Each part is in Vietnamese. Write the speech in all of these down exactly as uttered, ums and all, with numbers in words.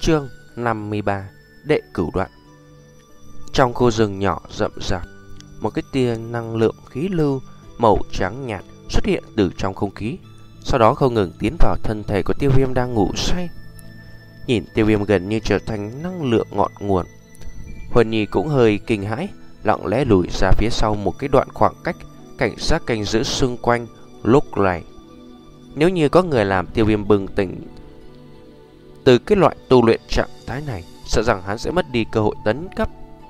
Chương năm mươi ba. Đệ cửu đoạn. Trong khu rừng nhỏ rậm rạp, một cái tia năng lượng khí lưu màu trắng nhạt xuất hiện từ trong không khí, sau đó không ngừng tiến vào thân thể của Tiêu Viêm đang ngủ say. Nhìn Tiêu Viêm gần như trở thành năng lượng ngọn nguồn, Huân Nhi cũng hơi kinh hãi, lặng lẽ lùi ra phía sau một cái đoạn khoảng cách, cảnh giác canh giữ xung quanh. Lúc này, nếu như có người làm Tiêu Viêm bừng tỉnh từ cái loại tu luyện trạng thái này, sợ rằng hắn sẽ mất đi cơ hội tấn cấp.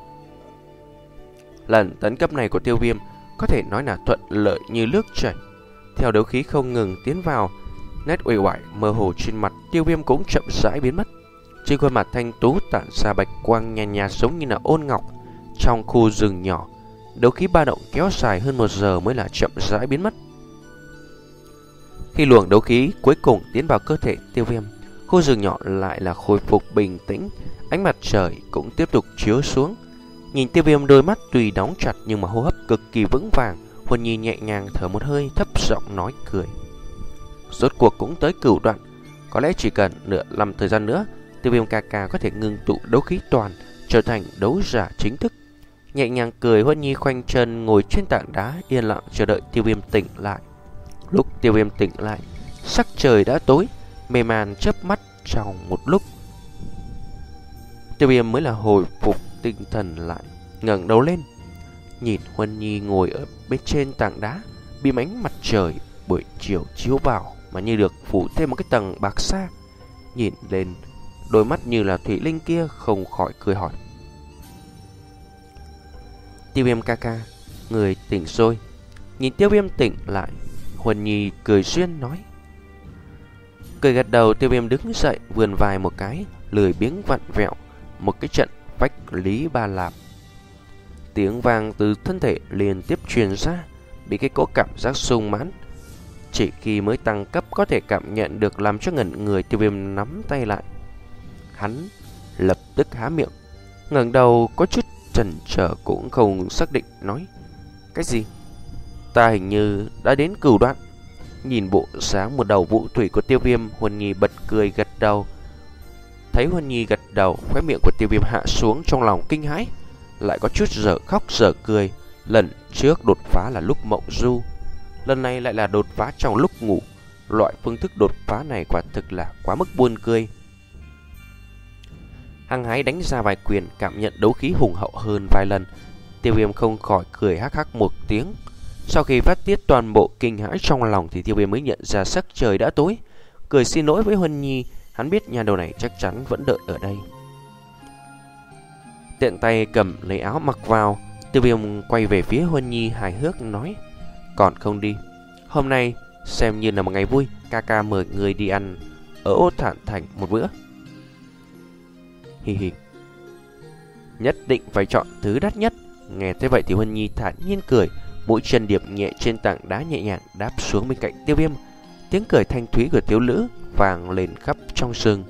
Lần tấn cấp này của Tiêu Viêm có thể nói là thuận lợi như nước chảy. Theo đấu khí không ngừng tiến vào, nét uể oải mơ hồ trên mặt Tiêu Viêm cũng chậm rãi biến mất. Trên khuôn mặt thanh tú tản ra bạch quang nhàn nhạt giống như là ôn ngọc. Trong khu rừng nhỏ, đấu khí ba động kéo dài hơn một giờ mới là chậm rãi biến mất. Khi luồng đấu khí cuối cùng tiến vào cơ thể Tiêu Viêm, khu rừng nhỏ lại là khôi phục bình tĩnh, ánh mặt trời cũng tiếp tục chiếu xuống. Nhìn Tiêu Viêm, đôi mắt tuy đóng chặt nhưng mà hô hấp cực kỳ vững vàng, Huân Nhi nhẹ nhàng thở một hơi, thấp giọng nói cười. Rốt cuộc cũng tới cửu đoạn, có lẽ chỉ cần nửa năm thời gian nữa, Tiêu Viêm ca ca có thể ngưng tụ đấu khí toàn, trở thành đấu giả chính thức. Nhẹ nhàng cười, Huân Nhi khoanh chân ngồi trên tảng đá, yên lặng chờ đợi Tiêu Viêm tỉnh lại. Lúc Tiêu Viêm tỉnh lại, sắc trời đã tối, mê man chớp mắt trong một lúc, Tiêu Viêm mới là hồi phục tinh thần lại, ngẩng đầu lên, nhìn Huân Nhi ngồi ở bên trên tảng đá, bị ánh mặt trời buổi chiều chiếu vào mà như được phủ thêm một cái tầng bạc sa. Nhìn lên đôi mắt như là thủy linh kia, không khỏi cười hỏi: Tiêu Viêm ca ca, người tỉnh rồi? Nhìn Tiêu Viêm tỉnh lại, Huân Nhi cười duyên nói. Cười gật đầu, Tiêu Viêm đứng dậy, vươn vai một cái, lười biếng vặn vẹo một cái trận vách lý ba lạp. Tiếng vang từ thân thể liên tiếp truyền ra, bị cái cỗ cảm giác sung mãn chỉ khi mới tăng cấp có thể cảm nhận được, làm cho ngẩn người. Tiêu Viêm nắm tay lại, hắn lập tức há miệng, ngẩng đầu có chút chần chờ cũng không xác định nói: Cái gì? Ta hình như đã đến cửu đoạn. Nhìn bộ dáng một đầu vũ thủy của Tiêu Viêm, Huân Nhi bật cười gật đầu. Thấy Huân Nhi gật đầu, khóe miệng của Tiêu Viêm hạ xuống, trong lòng kinh hãi, lại có chút dở khóc dở cười. Lần trước đột phá là lúc mộng du, lần này lại là đột phá trong lúc ngủ. Loại phương thức đột phá này quả thực là quá mức buồn cười. Hăng hái đánh ra vài quyền, cảm nhận đấu khí hùng hậu hơn vài lần. Tiêu Viêm không khỏi cười hắc hắc một tiếng. Sau khi phát tiết toàn bộ kinh hãi trong lòng thì Tiêu Viêm mới nhận ra sắc trời đã tối, cười xin lỗi với Huân Nhi. Hắn biết nhà đầu này chắc chắn vẫn đợi ở đây. Tiện tay cầm lấy áo mặc vào, Tiêu Viêm quay về phía Huân Nhi hài hước nói: Còn không đi, hôm nay xem như là một ngày vui, ca ca mời người đi ăn ở Ô Thản Thành một bữa. Hi hi, nhất định phải chọn thứ đắt nhất. Nghe thế vậy thì Huân Nhi thản nhiên cười, mũi chân điệp nhẹ trên tảng đá, nhẹ nhàng đáp xuống bên cạnh Tiêu Viêm. Tiếng cười thanh thúy của thiếu nữ vang lên khắp trong rừng.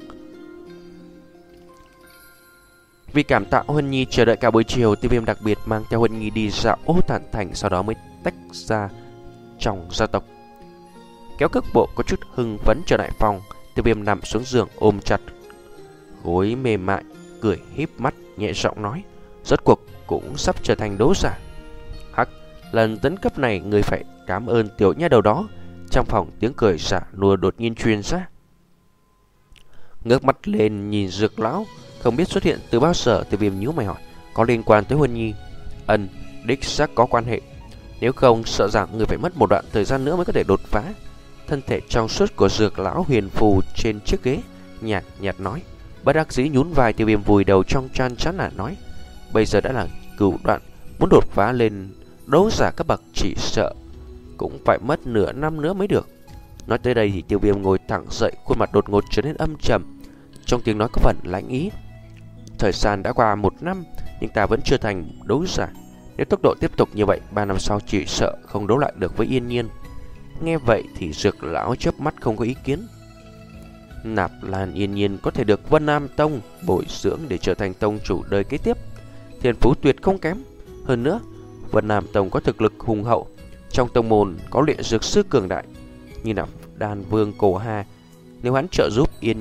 Vì cảm tạ Huân Nhi chờ đợi cả buổi chiều, Tiêu Viêm đặc biệt mang theo Huân Nhi đi dạo Ô Thản Thành, sau đó mới tách ra trong gia tộc. Kéo cước bộ có chút hưng phấn trở lại phòng, Tiêu Viêm nằm xuống giường ôm chặt gối mềm mại, cười híp mắt nhẹ giọng nói: Rốt cuộc cũng sắp trở thành đấu giả. Hắc, lần tấn cấp này người phải cảm ơn tiểu nha đầu đó. Trong phòng tiếng cười giả nùa đột nhiên truyền ra. Ngước mắt lên nhìn Dược lão không biết xuất hiện từ bao giờ, Tiêu Viêm nhíu mày hỏi: Có liên quan tới Huân Nhi? Ân, đích xác có quan hệ. Nếu không sợ rằng người phải mất một đoạn thời gian nữa mới có thể đột phá. Thân thể trong suốt của Dược lão huyền phù trên chiếc ghế, nhạt nhạt nói. Bất đắc dĩ nhún vai, Tiêu Viêm vùi đầu trong chăn chán là nói: Bây giờ đã là cửu đoạn, muốn đột phá lên đấu giả cấp bậc chỉ sợ cũng phải mất nửa năm nữa mới được. Nói tới đây thì Tiêu Viêm ngồi thẳng dậy, khuôn mặt đột ngột trở nên âm trầm, trong tiếng nói có phần lãnh ý. Thời gian đã qua một năm, nhưng ta vẫn chưa thành đấu giả. Nếu tốc độ tiếp tục như vậy, ba năm sau chỉ sợ không đấu lại được với Yên Nhiên. Nghe vậy thì Dược lão chớp mắt không có ý kiến. Nạp Lan Yên Nhiên có thể được Vân Nam Tông bồi dưỡng để trở thành tông chủ đời kế tiếp, thiên phú tuyệt không kém. Hơn nữa, Vân Nam Tông có thực lực hùng hậu, trong tông môn có luyện dược sư cường đại như là Đan Vương Cổ Hà. Nếu hắn trợ giúp Yên Nhiên,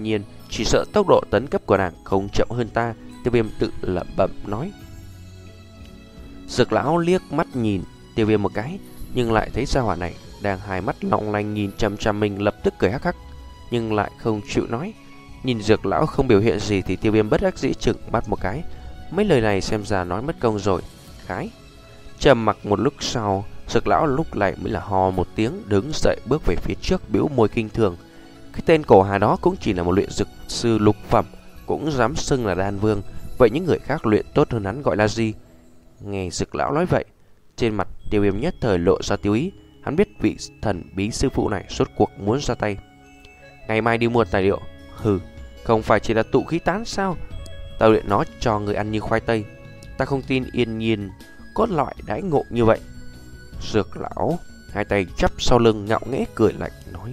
chỉ sợ tốc độ tấn cấp của nàng không chậm hơn ta. Tiêu Viêm tự lẩm bẩm nói. Dược lão liếc mắt nhìn Tiêu Viêm một cái, nhưng lại thấy gia hỏa này đang hai mắt long lanh nhìn chằm chằm mình, lập tức cười hắc hắc, nhưng lại không chịu nói. Nhìn Dược lão không biểu hiện gì thì Tiêu Viêm bất đắc dĩ chừng mắt một cái. Mấy lời này xem ra nói mất công rồi. Khái. Trầm mặc một lúc sau, Dược lão lúc này mới là hò một tiếng, đứng dậy bước về phía trước, bĩu môi kinh thường. Cái tên cổ hà đó cũng chỉ là một luyện dược sư lục phẩm, cũng dám xưng là đan vương. Vậy những người khác luyện tốt hơn hắn gọi là gì? Nghe Dược lão nói vậy, trên mặt Tiêu Viêm nhất thời lộ ra tiêu ý. Hắn biết vị thần bí sư phụ này rốt cuộc muốn ra tay. Ngày mai đi mua tài liệu. Hừ, không phải chỉ là tụ khí tán sao? Ta luyện nó cho người ăn như khoai tây. Ta không tin yên nhiên có loại đãi ngộ như vậy. Dược lão hai tay chắp sau lưng ngạo nghễ cười lạnh nói.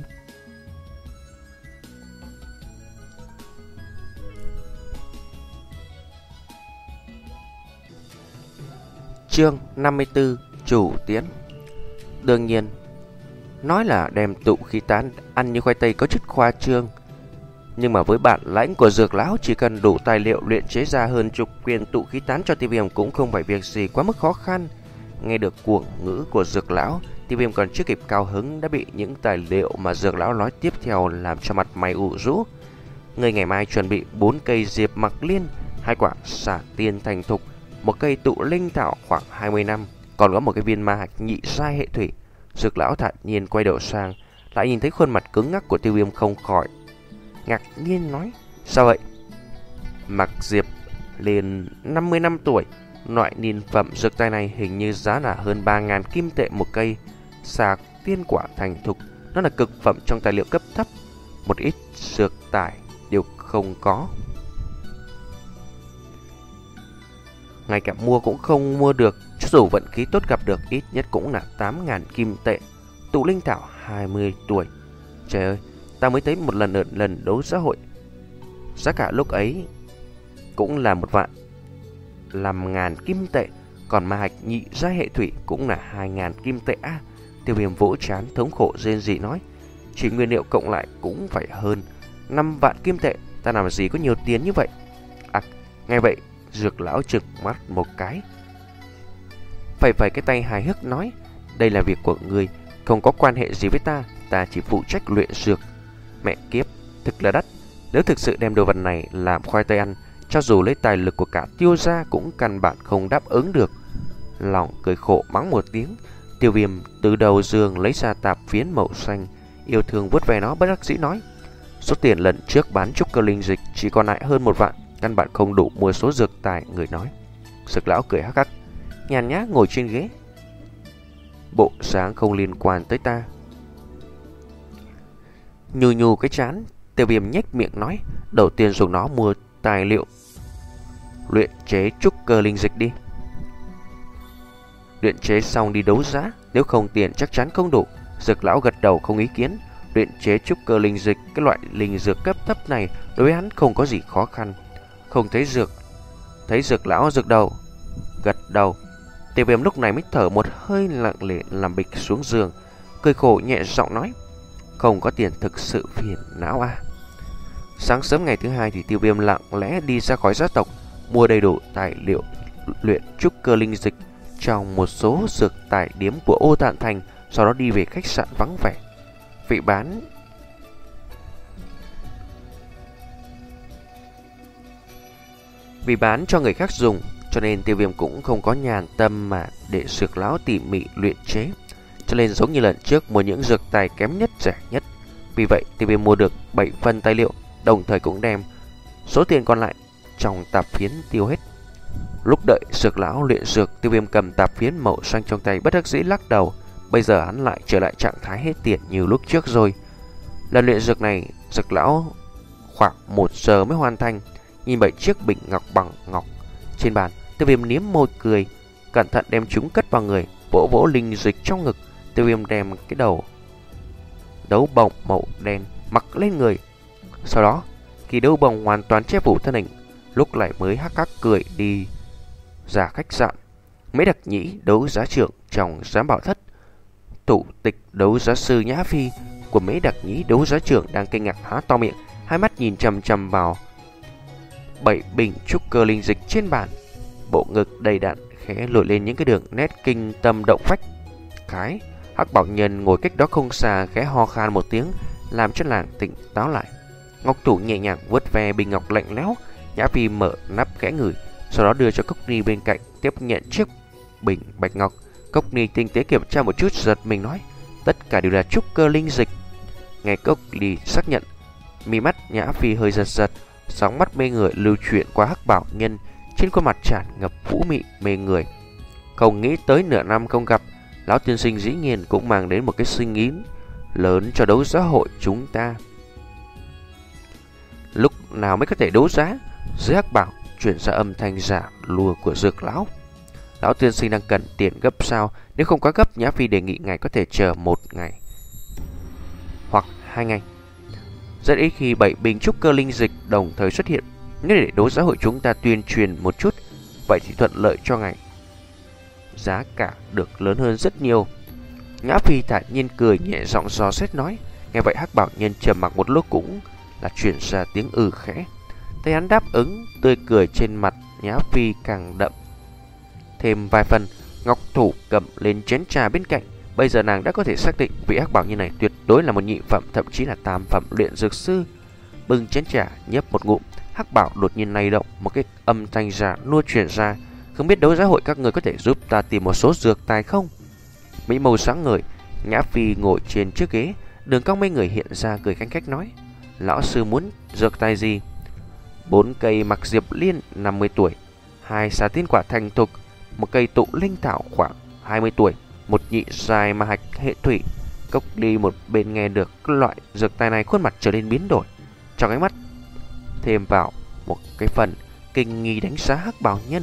Chương năm mươi tư. Chủ tiến. Đương nhiên, nói là đem tụ khí tán ăn như khoai tây có chút khoa trương, nhưng mà với bản lãnh của Dược lão, chỉ cần đủ tài liệu luyện chế ra hơn chục viên tụ khí tán cho Tiêu Viêm cũng không phải việc gì quá mức khó khăn. Nghe được cuồng ngữ của Dược lão, Tiêu Viêm còn chưa kịp cao hứng đã bị những tài liệu mà Dược lão nói tiếp theo làm cho mặt mày ủ rũ. Người ngày mai chuẩn bị bốn cây diệp mặc liên, hai quả xả tiên thành thục, một cây tụ linh thảo khoảng hai mươi năm, còn có một cái viên ma hạch nhị giai hệ thủy. Dược lão thản nhiên quay đầu sang, lại nhìn thấy khuôn mặt cứng ngắc của Tiêu Viêm không khỏi ngạc nhiên nói. Sao vậy? Mặc diệp liền năm mươi năm tuổi, loại niên phẩm dược tài này hình như giá là hơn ba ngàn kim tệ một cây. Xà tiên quả thành thục, nó là cực phẩm trong tài liệu cấp thấp, một ít dược tài đều không có, ngay cả mua cũng không mua được. Cho dù vận khí tốt gặp được, ít nhất cũng là tám ngàn kim tệ. Tụ linh thảo hai mươi tuổi. Trời ơi, ta mới thấy một lần ở lần đấu xã hội, giá cả lúc ấy cũng là một vạn năm ngàn kim tệ. Còn ma hạch nhị giai hệ thủy cũng là hai ngàn kim tệ. À, Tiêu Viêm vỗ trán thống khổ rên rỉ nói. Chỉ nguyên liệu cộng lại cũng phải hơn năm vạn kim tệ. Ta làm gì có nhiều tiền như vậy? À, nghe vậy Dược lão trừng mắt một cái, phẩy phẩy cái tay hài hước nói. Đây là việc của ngươi, không có quan hệ gì với ta. Ta chỉ phụ trách luyện dược. Mẹ kiếp, thực là đắt. Nếu thực sự đem đồ vật này làm khoai tây ăn, cho dù lấy tài lực của cả Tiêu gia cũng căn bản không đáp ứng được. Lòng cười khổ mắng một tiếng, Tiêu Viêm từ đầu giường lấy ra tạp phiến màu xanh, yêu thương vuốt về nó, bất đắc dĩ nói. Số tiền lần trước bán trúc cơ linh dịch chỉ còn lại hơn một vạn, căn bản không đủ mua số dược tài người nói. Dược lão cười hắc hắc, nhàn nhã ngồi trên ghế, bộ dáng không liên quan tới ta. Nhù nhù cái chán, Tiêu Viêm nhếch miệng nói. Đầu tiên dùng nó mua tài liệu luyện chế trúc cơ linh dịch đi. Luyện chế xong đi đấu giá, nếu không tiền chắc chắn không đủ. Dược lão gật đầu không ý kiến. Luyện chế trúc cơ linh dịch, cái loại linh dược cấp thấp này đối với hắn không có gì khó khăn. Không thấy dược, thấy Dược lão gật đầu, gật đầu. Tiêu Viêm lúc này mới thở một hơi lặng lẽ làm bịch xuống giường, cười khổ nhẹ giọng nói. Không có tiền thực sự phiền não à. Sáng sớm ngày thứ hai thì Tiêu Viêm lặng lẽ đi ra khỏi gia tộc, mua đầy đủ tài liệu luyện trúc cơ linh dịch trong một số dược tài điếm của Ô Tạn Thành, sau đó đi về khách sạn vắng vẻ. Vị bán Vì bán cho người khác dùng, cho nên Tiêu Viêm cũng không có nhàn tâm mà để Dược lão tỉ mỉ luyện chế. Cho nên giống như lần trước mua những dược tài kém nhất rẻ nhất. Vì vậy Tiêu Viêm mua được bảy phần tài liệu, đồng thời cũng đem số tiền còn lại trong tạp phiến tiêu hết. Lúc đợi Dược lão luyện dược, Tiêu Viêm cầm tạp phiến màu xanh trong tay bất đắc dĩ lắc đầu. Bây giờ hắn lại trở lại trạng thái hết tiền như lúc trước rồi. Lần luyện dược này Dược lão khoảng một giờ mới hoàn thành. Nhìn bảy chiếc bình ngọc bằng ngọc trên bàn, Tiêu Viêm liếm môi cười, cẩn thận đem chúng cất vào người, vỗ vỗ linh dịch trong ngực. Tiêu Viêm đem cái đầu đấu bồng màu đen mặc lên người. Sau đó khi đấu bồng hoàn toàn che phủ thân hình, lúc lại mới hắc hắc cười đi ra khách sạn. Mấy đặc nhĩ đấu giá trưởng trong giám bảo thất, thủ tịch đấu giá sư Nhã Phi của mấy đặc nhĩ đấu giá trưởng đang kinh ngạc há to miệng hai mắt nhìn chằm chằm vào bảy bình trúc cơ linh dịch trên bàn. Bộ ngực đầy đặn khẽ nổi lên những cái đường nét kinh tâm động phách. Cái Hắc Bảo Nhân ngồi cách đó không xa khẽ ho khan một tiếng, làm cho nàng tỉnh táo lại. Ngọc thủ nhẹ nhàng vuốt ve bình ngọc lạnh lẽo. Nhã Phi mở nắp khẽ ngửi, sau đó đưa cho Cốc Ni bên cạnh tiếp nhận chiếc bình bạch ngọc. Cốc Ni tinh tế kiểm tra một chút, giật mình nói: tất cả đều là trúc cơ linh dịch. Nghe Cốc Ni xác nhận, mi mắt Nhã Phi hơi giật giật, sóng mắt mê người lưu chuyển qua Hắc Bảo Nhân, trên khuôn mặt tràn ngập vũ mị mê người. Không nghĩ tới nửa năm không gặp, lão tiên sinh dĩ nhiên cũng mang đến một cái sinh ý lớn cho đấu giá hội chúng ta. Lúc nào mới có thể đấu giá? Dưới Hắc Bảo chuyển ra âm thanh giả lùa của Dược lão. Lão tiên sinh đang cần tiền gấp sao? Nếu không quá gấp, Nhã Phi đề nghị ngài có thể chờ một ngày hoặc hai ngày. Rất ít khi bảy bình trúc cơ linh dịch đồng thời xuất hiện. Nếu để đấu giá hội chúng ta tuyên truyền một chút, vậy thì thuận lợi cho ngài, giá cả được lớn hơn rất nhiều. Nhã Phi thản nhiên cười, nhẹ giọng dò xét nói. Nghe vậy Hắc Bảo Nhân trầm mặc một lúc, cũng là chuyển ra tiếng ừ khẽ. Thấy hắn đáp ứng, tươi cười trên mặt Nhã Phi càng đậm thêm vài phần. Ngọc thủ cầm lên chén trà bên cạnh. Bây giờ nàng đã có thể xác định vị Hắc Bảo Nhân này tuyệt đối là một nhị phẩm, thậm chí là tam phẩm luyện dược sư. Bưng chén trà nhấp một ngụm, Hắc Bảo đột nhiên lay động, một cái âm thanh giả nua truyền ra. Không biết đấu giá hội các người có thể giúp ta tìm một số dược tài không? Mỹ màu sáng ngời, Nhã Phi ngồi trên chiếc ghế, đường cong mấy người hiện ra, cười khanh khách nói: lão sư muốn dược tài gì? Bốn cây mặc diệp liên năm mươi tuổi, hai xà tiên quả thành thục, một cây tụ linh thảo khoảng hai mươi tuổi, một nhị dài ma hạch hệ thủy. Cốc đi một bên nghe được loại dược tài này, khuôn mặt trở nên biến đổi, trong ánh mắt thêm vào một cái phần kinh nghi đánh giá Hắc Bảo Nhân.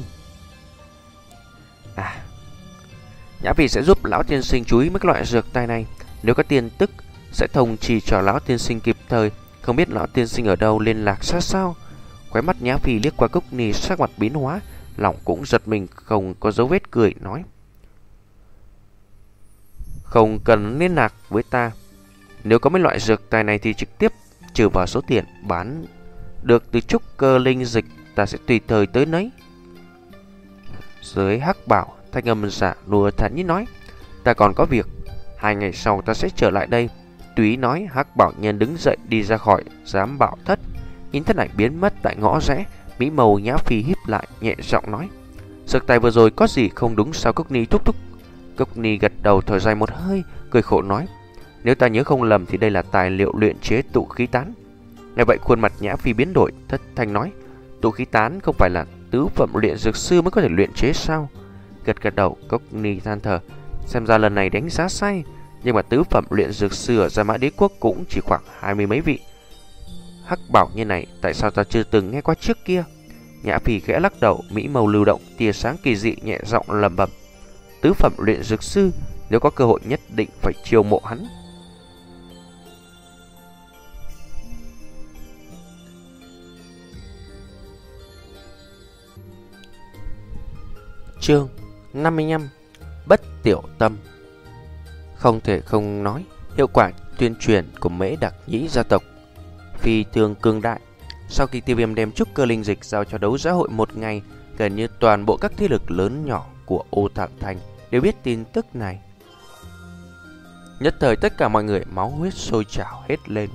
À, Nhã Phi sẽ giúp lão tiên sinh chú ý mấy loại dược tài này. Nếu có tin tức sẽ thông trì cho lão tiên sinh kịp thời. Không biết lão tiên sinh ở đâu, liên lạc sát sao? Khóe mắt Nhã Phi liếc qua Cốc Ni, sắc mặt biến hóa, lòng cũng giật mình, không có dấu vết cười nói: không cần liên lạc với ta. Nếu có mấy loại dược tài này thì trực tiếp trừ vào số tiền bán được từ trúc cơ linh dịch, ta sẽ tùy thời tới nấy. Dưới Hắc Bảo, thanh âm giả lùa thản nhiên nói: ta còn có việc, hai ngày sau ta sẽ trở lại đây. Túy nói, Hắc Bảo Nhân đứng dậy đi ra khỏi giám bảo thất. Nhìn thân ảnh biến mất tại ngõ rẽ, mỹ màu Nhã Phi híp lại, nhẹ giọng nói: dược tài vừa rồi có gì không đúng sao Cốc Ni thúc thúc? Cốc Ni gật đầu thở dài một hơi, cười khổ nói: nếu ta nhớ không lầm thì đây là tài liệu luyện chế tụ khí tán. Nghe vậy khuôn mặt Nhã Phi biến đổi, thất thanh nói: tụ khí tán không phải là tứ phẩm luyện dược sư mới có thể luyện chế sao? Gật gật đầu, Cốc Ni than thở: xem ra lần này đánh giá sai. Nhưng mà tứ phẩm luyện dược sư ở Gia Mã Đế Quốc cũng chỉ khoảng hai mươi mấy vị. Hắc Bảo Nhân này tại sao ta chưa từng nghe qua trước kia? Nhã Phi khẽ lắc đầu, mỹ màu lưu động, tia sáng kỳ dị, nhẹ giọng lẩm bẩm: tứ phẩm luyện dược sư, nếu có cơ hội nhất định phải chiêu mộ hắn. Chương năm mươi lăm: Bất tiểu tâm. Không thể không nói, hiệu quả tuyên truyền của Mễ Đặc Nhĩ gia tộc phi thường cường đại. Sau khi Tiêu Viêm đem trúc cơ linh dịch giao cho đấu giá hội một ngày, gần như toàn bộ các thế lực lớn nhỏ của Ô Thản Thành đều biết tin tức này. Nhất thời tất cả mọi người máu huyết sôi trào hết lên.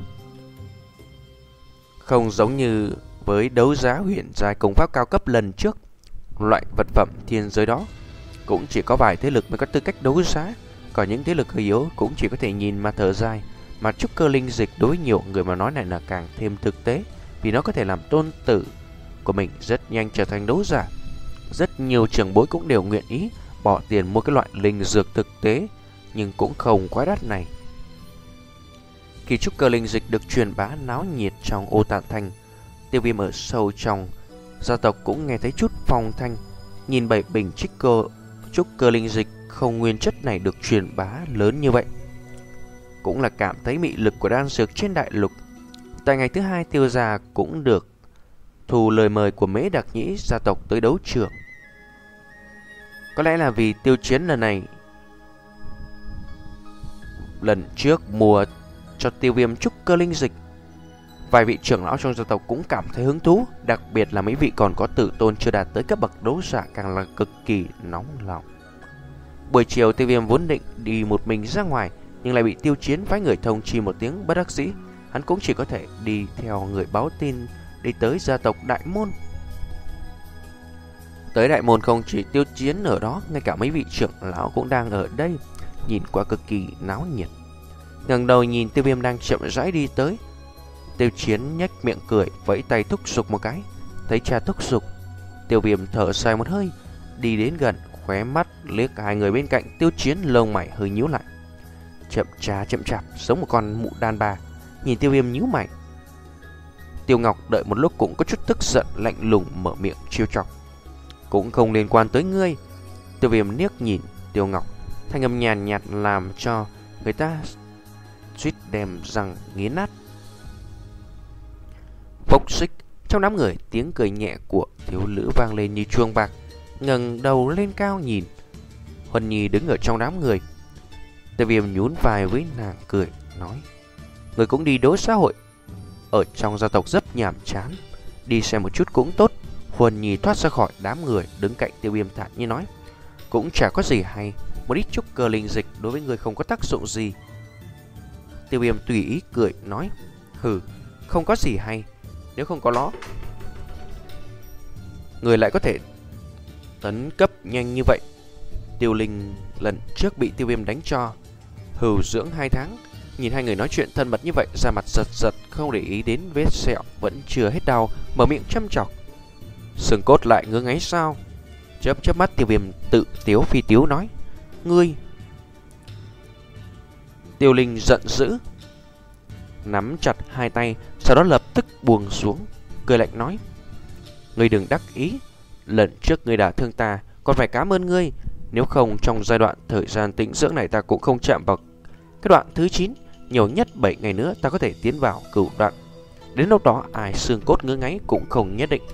Không giống như với đấu giá huyền giai công pháp cao cấp lần trước, loại vật phẩm thiên giới đó cũng chỉ có vài thế lực mới có tư cách đấu giá, còn những thế lực hơi yếu cũng chỉ có thể nhìn mà thở dài. Mà trúc cơ linh dịch đối nhiều người mà nói này là càng thêm thực tế, vì nó có thể làm tôn tử của mình rất nhanh trở thành đấu giả. Rất nhiều trưởng bối cũng đều nguyện ý bỏ tiền mua cái loại linh dược thực tế nhưng cũng không quá đắt này. Khi trúc cơ linh dịch được truyền bá náo nhiệt trong Ô Tản Thành, Tiêu Viêm ở sâu trong gia tộc cũng nghe thấy chút phong thanh. Nhìn bảy bình trích cơ trúc cơ linh dịch không nguyên chất này được truyền bá lớn như vậy, cũng là cảm thấy mị lực của đan dược trên đại lục. Tại ngày thứ hai, Tiêu gia cũng được thu lời mời của Mễ Đặc Nhĩ gia tộc tới đấu trường. Có lẽ là vì tiêu chiến lần này, lần trước mua cho Tiêu Viêm trúc cơ linh dịch, Vài vị trưởng lão trong gia tộc cũng cảm thấy hứng thú, đặc biệt là mấy vị còn có tử tôn chưa đạt tới cấp bậc đấu giả càng là cực kỳ nóng lòng. Buổi chiều Tiêu Viêm vốn định đi một mình ra ngoài, nhưng lại bị Tiêu Chiến phái người thông chi một tiếng bất đắc dĩ, hắn cũng chỉ có thể đi theo người báo tin đi tới gia tộc Đại Môn. Tới Đại Môn không chỉ Tiêu Chiến ở đó, ngay cả mấy vị trưởng lão cũng đang ở đây, nhìn qua cực kỳ náo nhiệt. Ngẩng đầu nhìn Tiêu Viêm đang chậm rãi đi tới, Tiêu Chiến nhếch miệng cười, vẫy tay thúc giục một cái. Thấy cha thúc giục, Tiêu Viêm thở dài một hơi, đi đến gần, khóe mắt liếc hai người bên cạnh. Tiêu Chiến lông mày hơi nhíu lại, chậm chà chậm chạp giống một con mụ đàn bà. Nhìn Tiêu Viêm nhíu mày, Tiêu Ngọc đợi một lúc cũng có chút tức giận, lạnh lùng mở miệng trêu chọc. Cũng không liên quan tới ngươi. Tiêu Viêm liếc nhìn Tiêu Ngọc, thanh âm nhàn nhạt làm cho người ta suýt đem răng nghiến nát. Phốc xích, trong đám người tiếng cười nhẹ của thiếu nữ vang lên như chuông bạc. Ngẩng đầu lên cao nhìn Huân Nhi đứng ở trong đám người. Tiêu Viêm nhún vai với nàng cười nói, người cũng đi đối xã hội, ở trong gia tộc rất nhàm chán, đi xem một chút cũng tốt. Huân Nhi thoát ra khỏi đám người, đứng cạnh Tiêu Viêm thản nhiên nói, cũng chả có gì hay, một ít trúc cơ linh dịch đối với người không có tác dụng gì. Tiêu Viêm tùy ý cười nói, hừ, không có gì hay, nếu không có nó, người lại có thể tấn cấp nhanh như vậy. Tiêu Linh lần trước bị Tiêu Viêm đánh cho hưu dưỡng hai tháng, nhìn hai người nói chuyện thân mật như vậy, da mặt giật giật, không để ý đến vết sẹo vẫn chưa hết đau, mở miệng châm chọc, xương cốt lại ngứa ngáy sao? Chớp chớp mắt, Tiêu Viêm tự tiếu phi tiếu nói, ngươi. Tiêu Linh giận dữ, nắm chặt hai tay, sau đó lập tức buông xuống, cười lạnh nói, ngươi đừng đắc ý, lần trước ngươi đã thương ta, còn phải cảm ơn ngươi, nếu không trong giai đoạn thời gian tĩnh dưỡng này ta cũng không chạm vào cái đoạn thứ chín, nhiều nhất bảy ngày nữa ta có thể tiến vào cửu đoạn, đến lúc đó ai xương cốt ngứa ngáy cũng không nhất định.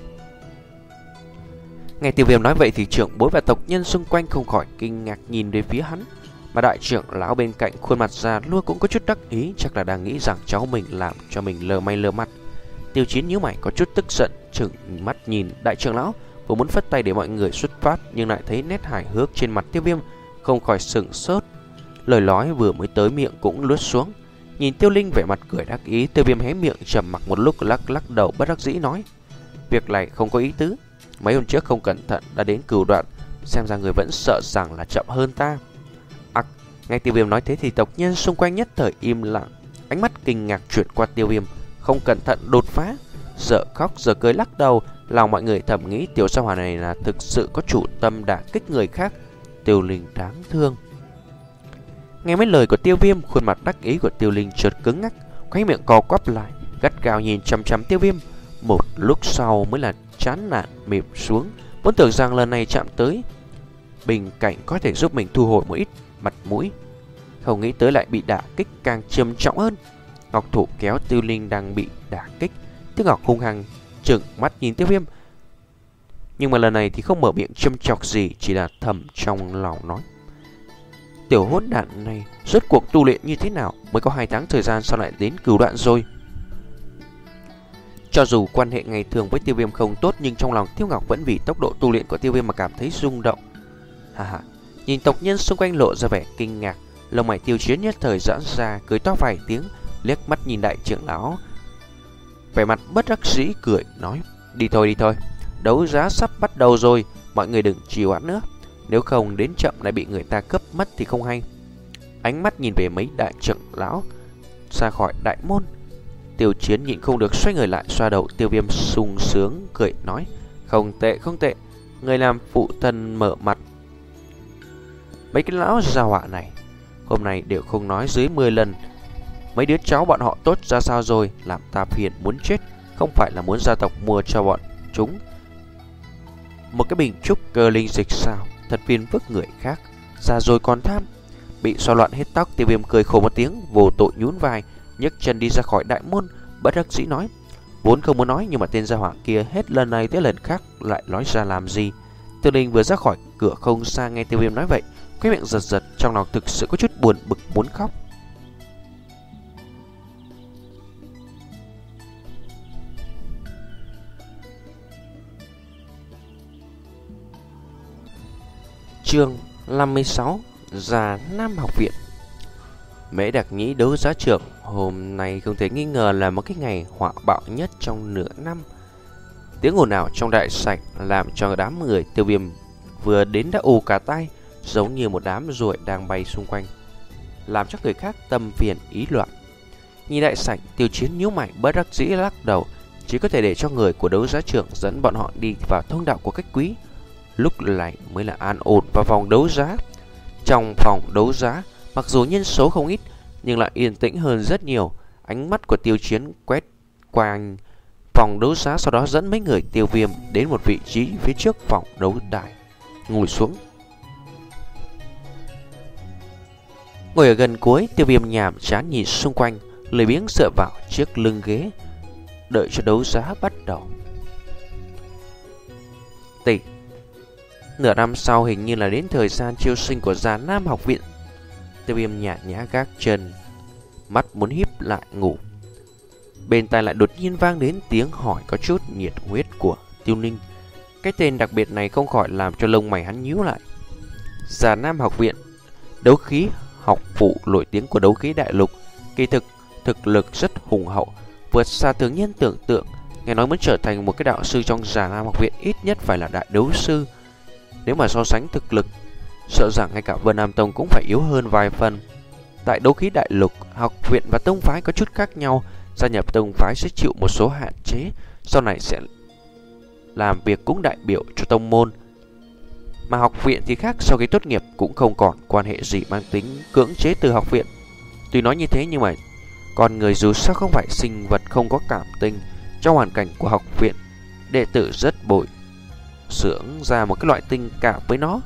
Nghe Tiêu Viêm nói vậy thì trưởng bối và tộc nhân xung quanh không khỏi kinh ngạc nhìn về phía hắn, mà đại trưởng lão bên cạnh khuôn mặt già nua cũng có chút đắc ý, chắc là đang nghĩ rằng cháu mình làm cho mình lờ may lờ mặt. Tiêu Chiến nhíu mày có chút tức giận, trừng mắt nhìn đại trưởng lão, vừa muốn phất tay để mọi người xuất phát, nhưng lại thấy nét hài hước trên mặt Tiêu Viêm, không khỏi sững sốt. Lời nói vừa mới tới miệng cũng lướt xuống. Nhìn Tiêu Linh vẻ mặt cười đắc ý, Tiêu Viêm hé miệng trầm mặc một lúc, lắc lắc đầu bất đắc dĩ nói, việc này không có ý tứ, mấy hôm trước không cẩn thận đã đến cửu đoạn, xem ra người vẫn sợ rằng là chậm hơn ta. Ặc, nghe Tiêu Viêm nói thế thì tộc nhân xung quanh nhất thời im lặng, ánh mắt kinh ngạc chuyển qua Tiêu Viêm, không cẩn thận đột phá, sợ khóc giờ cười lắc đầu. Lòng mọi người thầm nghĩ tiểu gia hỏa này là thực sự có chủ tâm đả kích người khác. Tiêu Linh đáng thương. Nghe mấy lời của Tiêu Viêm, khuôn mặt đắc ý của Tiêu Linh chợt cứng ngắc, khóe miệng co quắp lại, gắt gao nhìn chằm chằm Tiêu Viêm. Một lúc sau mới là chán nản mềm xuống, vốn tưởng rằng lần này chạm tới bình cảnh có thể giúp mình thu hồi một ít mặt mũi, không nghĩ tới lại bị đả kích càng trầm trọng hơn. Ngọc thủ kéo Tiêu Linh đang bị đả kích, Tiêu Ngọc hung hăng trừng mắt nhìn Tiêu Viêm, nhưng mà lần này thì không mở miệng châm chọc gì, chỉ là thầm trong lòng nói, tiểu hỗn đản này rốt cuộc tu luyện như thế nào, mới có hai tháng thời gian sao lại đến cửu đoạn rồi. Cho dù quan hệ ngày thường với Tiêu Viêm không tốt, nhưng trong lòng Tiêu Ngọc vẫn vì tốc độ tu luyện của Tiêu Viêm mà cảm thấy rung động. Ha ha, nhìn tộc nhân xung quanh lộ ra vẻ kinh ngạc, lông mày Tiêu Chiến nhất thời giãn ra, cười to vài tiếng, liếc mắt nhìn đại trưởng lão, vẻ mặt bất đắc dĩ cười nói, đi thôi đi thôi, đấu giá sắp bắt đầu rồi, mọi người đừng trì hoãn nữa, nếu không đến chậm lại bị người ta cướp mất thì không hay. Ánh mắt nhìn về mấy đại trưởng lão ra khỏi đại môn, Tiêu Chiến nhịn không được xoay người lại xoa đầu Tiêu Viêm, sung sướng cười nói, không tệ không tệ, người làm phụ thân mở mặt. Mấy cái lão gia họa này hôm nay đều không nói dưới mười lần, mấy đứa cháu bọn họ tốt ra sao rồi, làm ta phiền muốn chết, không phải là muốn gia tộc mua cho bọn chúng một cái bình trúc cơ linh dịch sao, thật phiền phức người khác, ra rồi còn tham. Bị xoa loạn hết tóc, Tiêu Viêm cười khổ một tiếng, vô tội nhún vai, nhấc chân đi ra khỏi đại môn, bất đắc dĩ nói, vốn không muốn nói nhưng mà tên gia hỏa kia hết lần này tới lần khác lại nói ra làm gì. Tiêu Linh vừa ra khỏi cửa không xa nghe Tiêu Viêm nói vậy, khóe miệng giật giật, trong lòng thực sự có chút buồn bực muốn khóc. Chương năm mươi sáu. Già Nam học viện. Mễ Đặc Nhĩ đấu giá trưởng hôm nay không thể nghi ngờ là một cái ngày họa bạo nhất trong nửa năm. Tiếng ồn ào trong đại sảnh làm cho đám người Tiêu Viêm vừa đến đã ù cả tai, giống như một đám ruồi đang bay xung quanh, làm cho người khác tâm phiền ý loạn. Nhìn đại sảnh, Tiêu Chiến nhíu mày bất đắc dĩ lắc đầu, chỉ có thể để cho người của đấu giá trưởng dẫn bọn họ đi vào thông đạo của khách quý. Lúc này mới là an ổn vào phòng đấu giá. Trong phòng đấu giá, mặc dù nhân số không ít nhưng lại yên tĩnh hơn rất nhiều. Ánh mắt của Tiêu Chiến quét qua phòng đấu giá, sau đó dẫn mấy người Tiêu Viêm đến một vị trí phía trước phòng đấu đài, ngồi xuống. Ngồi ở gần cuối, Tiêu Viêm nhàm chán nhìn xung quanh, lười biếng dựa vào chiếc lưng ghế, đợi cho đấu giá bắt đầu. Tỷ, nửa năm sau hình như là đến thời gian chiêu sinh của Già Nam học viện. Tiêu Viêm nhạt nhã gác chân, mắt muốn híp lại ngủ. Bên tai lại đột nhiên vang đến tiếng hỏi có chút nhiệt huyết của Tiêu Ninh. Cái tên đặc biệt này không khỏi làm cho lông mày hắn nhíu lại. Già Nam học viện, đấu khí học phụ nổi tiếng của đấu khí đại lục, kỳ thực thực lực rất hùng hậu, vượt xa thường nhân tưởng tượng. Nghe nói muốn trở thành một cái đạo sư trong Già Nam học viện ít nhất phải là đại đấu sư. Nếu mà so sánh thực lực, sợ rằng ngay cả Vân Nam Tông cũng phải yếu hơn vài phần. Tại đấu khí đại lục, học viện và tông phái có chút khác nhau. Gia nhập tông phái sẽ chịu một số hạn chế, sau này sẽ làm việc cũng đại biểu cho tông môn. Mà học viện thì khác, sau khi tốt nghiệp cũng không còn quan hệ gì mang tính cưỡng chế từ học viện. Tuy nói như thế nhưng mà con người dù sao không phải sinh vật không có cảm tình. Trong hoàn cảnh của học viện, đệ tử rất bồi dưỡng ra một cái loại tình cảm với nó.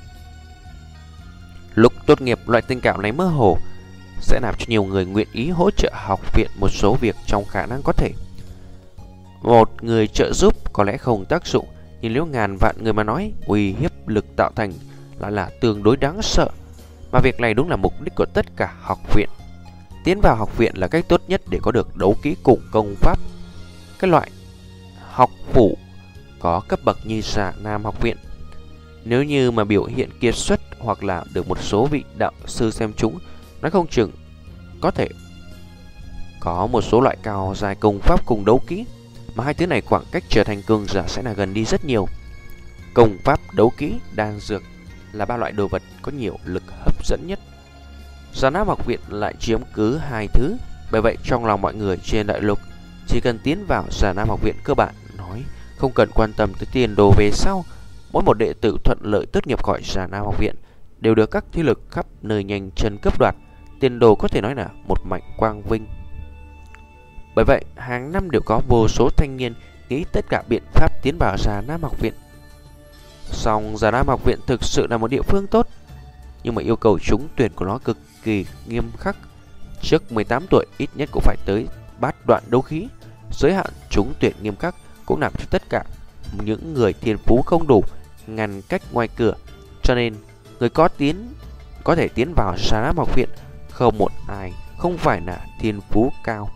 Lúc tốt nghiệp, loại tình cảm này mơ hồ sẽ làm cho nhiều người nguyện ý hỗ trợ học viện một số việc trong khả năng có thể. Một người trợ giúp có lẽ không tác dụng, nhưng nếu ngàn vạn người mà nói, uy hiếp lực tạo thành lại là tương đối đáng sợ. Mà việc này đúng là mục đích của tất cả học viện. Tiến vào học viện là cách tốt nhất để có được đấu kỹ cùng công pháp. Cái loại học phủ có cấp bậc như Già Nam học viện, nếu như mà biểu hiện kiệt xuất hoặc là được một số vị đạo sư xem chúng, nói không chừng có thể có một số loại cao dài công pháp cùng đấu kỹ, mà hai thứ này khoảng cách trở thành cường giả sẽ là gần đi rất nhiều. Công pháp, đấu kỹ, đan dược là ba loại đồ vật có nhiều lực hấp dẫn nhất. Già Nam học viện lại chiếm cứ hai thứ, bởi vậy trong lòng mọi người trên đại lục chỉ cần tiến vào Già Nam học viện cơ bản nói không cần quan tâm tới tiền đồ về sau. Mỗi một đệ tử thuận lợi tốt nghiệp khỏi Già Nam học viện đều được các thế lực khắp nơi nhanh chân cướp đoạt, tiền đồ có thể nói là một mảnh quang vinh. Bởi vậy hàng năm đều có vô số thanh niên nghĩ tất cả biện pháp tiến vào Già Nam học viện. Song Già Nam học viện thực sự là một địa phương tốt, nhưng mà yêu cầu trúng tuyển của nó cực kỳ nghiêm khắc. Trước mười tám tuổi ít nhất cũng phải tới bát đoạn đấu khí. Giới hạn trúng tuyển nghiêm khắc cũng làm cho tất cả những người thiên phú không đủ ngăn cách ngoài cửa, cho nên người có tiến có thể tiến vào Già Nam học viện không một ai không phải là thiên phú cao.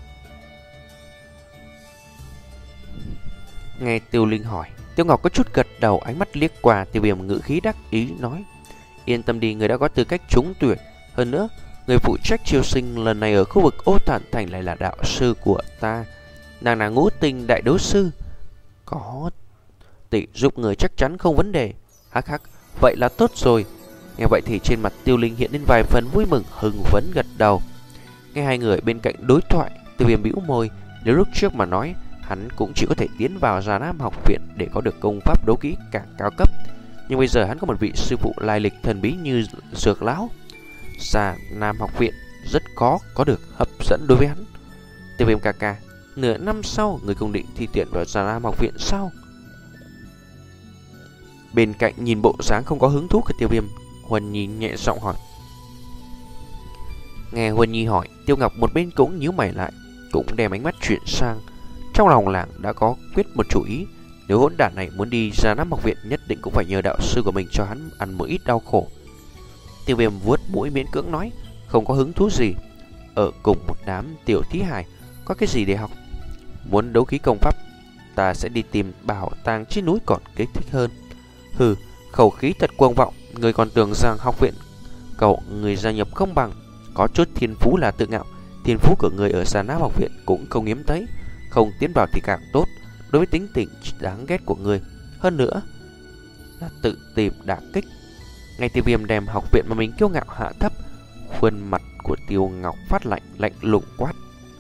Nghe Tiêu Linh hỏi, Tiêu Ngọc có chút gật đầu, ánh mắt liếc qua Tiêu Viêm, ngữ khí đắc ý nói: yên tâm đi, người đã có tư cách trúng tuyển. Hơn nữa, người phụ trách chiêu sinh lần này ở khu vực Ô Tản Thành lại là đạo sư của ta. Nàng là ngũ tinh đại đấu sư, có tỷ giúp người chắc chắn không vấn đề. Hắc hắc, vậy là tốt rồi. Nghe vậy thì trên mặt Tiêu Linh hiện lên vài phần vui mừng, hưng phấn gật đầu. Nghe hai người bên cạnh đối thoại, Tiêu Viêm bĩu môi. Nếu lúc trước mà nói hắn cũng chỉ có thể tiến vào Già Nam học viện để có được công pháp đấu kỹ càng cao cấp, nhưng bây giờ hắn có một vị sư phụ lai lịch thần bí như Dược Lão. Già Nam học viện rất khó có được hấp dẫn đối với hắn. Tiêu Viêm ca ca, nửa năm sau người công định thi tuyển vào Già Nam học viện sao? Bên cạnh nhìn bộ dáng không có hứng thú của Tiêu Viêm, Huân Nhi nhẹ giọng hỏi. Nghe Huân Nhi hỏi, Tiêu Ngọc một bên cũng nhíu mày lại, cũng đem ánh mắt chuyển sang. Trong lòng làng đã có quyết một chủ ý, nếu hỗn đản này muốn đi Già Nam học viện nhất định cũng phải nhờ đạo sư của mình cho hắn ăn một ít đau khổ. Tiêu Viêm vuốt mũi miễn cưỡng nói, không có hứng thú gì. Ở cùng một đám tiểu thí hài có cái gì để học? Muốn đấu khí công pháp, ta sẽ đi tìm bảo tàng trên núi còn kích thích hơn. Hừ, khẩu khí thật cuồng vọng. Người còn tưởng rằng học viện cậu người gia nhập không bằng. Có chút thiên phú là tự ngạo. Thiên phú của người ở Sa Náp học viện cũng không hiếm thấy. Không tiến vào thì càng tốt. Đối với tính tình đáng ghét của người, hơn nữa là tự tìm đả kích. Ngay Tiêu Viêm đem học viện mà mình kiêu ngạo hạ thấp. Khuôn mặt của Tiêu Ngọc phát lạnh, lạnh lùng quát.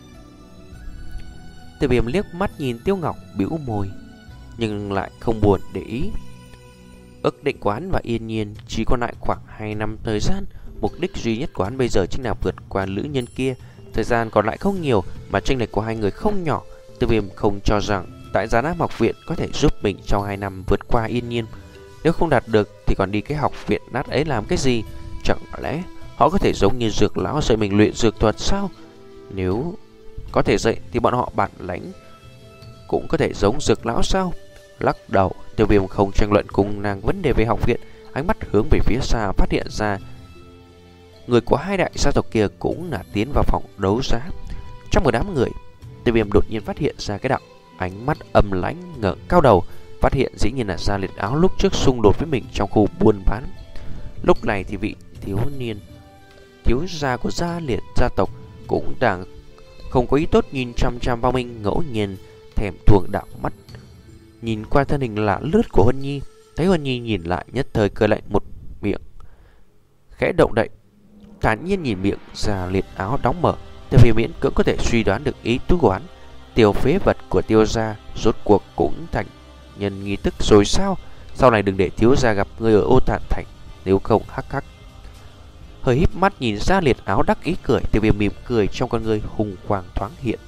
Tiêu Viêm liếc mắt nhìn Tiêu Ngọc, bĩu môi, nhưng lại không buồn để ý. Ước định của hắn và Yên Nhiên chỉ còn lại khoảng hai năm thời gian. Mục đích duy nhất của hắn bây giờ chính là vượt qua nữ nhân kia. Thời gian còn lại không nhiều, mà chênh lệch của hai người không nhỏ. Tiêu Viêm không cho rằng tại Gián Áp học viện có thể giúp mình trong hai năm vượt qua Yên Nhiên. Nếu không đạt được thì còn đi cái học viện nát ấy làm cái gì? Chẳng lẽ họ có thể giống như Dược lão dạy mình luyện dược thuật sao? Nếu có thể dạy thì bọn họ bản lãnh cũng có thể giống Dược lão sao? Lắc đầu, Tiêu Viêm không tranh luận cùng nàng vấn đề về học viện. Ánh mắt hướng về phía xa, phát hiện ra người của hai đại gia tộc kia cũng là tiến vào phòng đấu giá. Trong một đám người, Tiêu Viêm đột nhiên phát hiện ra cái đạo ánh mắt âm lãnh ngẩng cao đầu, phát hiện dĩ nhiên là Gia Liệt Áo lúc trước xung đột với mình trong khu buôn bán. Lúc này thì vị thiếu niên thiếu gia của Gia Liệt gia tộc cũng đang không có ý tốt, nhìn chăm chăm vào mình, ngẫu nhiên thèm thuồng đạo mắt nhìn qua thân hình lạ lướt của Huân Nhi. Thấy Huân Nhi nhìn lại, nhất thời cười lạnh một miệng khẽ động đậy, thản nhiên nhìn miệng Gia Liệt Áo đóng mở. Tiêu Viêm miễn cưỡng có thể suy đoán được ý tứ của hắn. Tiêu phế vật của Tiêu gia rốt cuộc cũng thành nhân nghi thức rồi sao? Sau này đừng để thiếu gia gặp người ở Ô Tản Thành, nếu không hắc hắc. Hơi híp mắt nhìn Gia Liệt Áo đắc ý cười, Tiêu Viêm mỉm cười, trong con người hùng quang thoáng hiện.